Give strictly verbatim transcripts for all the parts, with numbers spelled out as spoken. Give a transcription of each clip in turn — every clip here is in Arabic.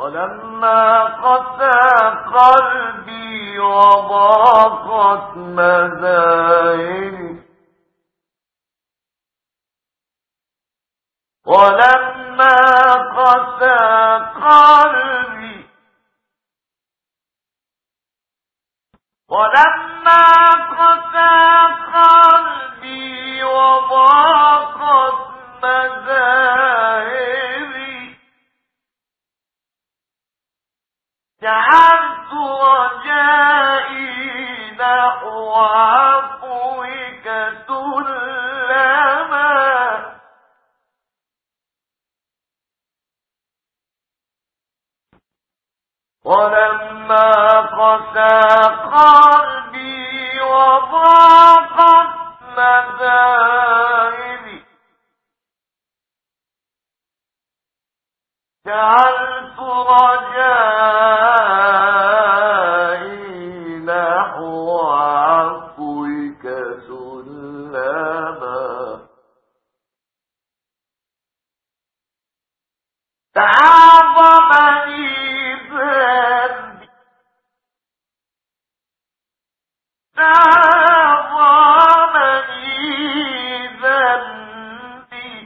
ولما قسى قلبي وضاقت مذاهبي ولما قسى قلبي ولما قسى قلبي وضاقت مذاهبي جعلت رجائي نحو عفوك سلما ولما قسى قلبي وضاقت مذاهبي جعلت رجائي نحو عفوك سلما تعاظمني ذنبي تعاظمني ذنبي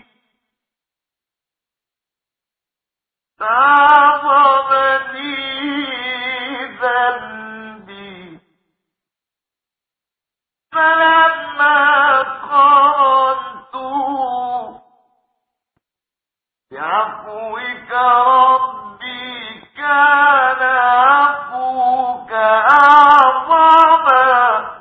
تعاظمني ذنبي فلما قرنته بعفوك ربي كان عفوك أعظما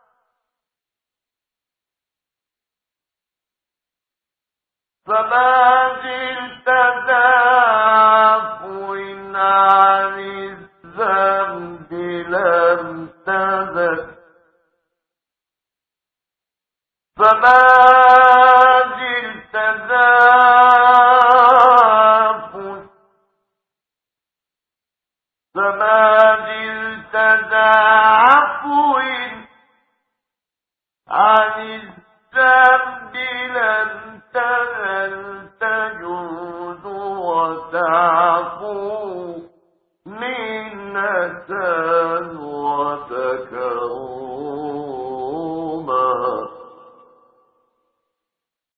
فما زلت ذا عفو عن الذنب لم تزل فما زلت ذا عفو فما زلت ذا عفو عن الذنب لم تزل تجود وتعفو من أسى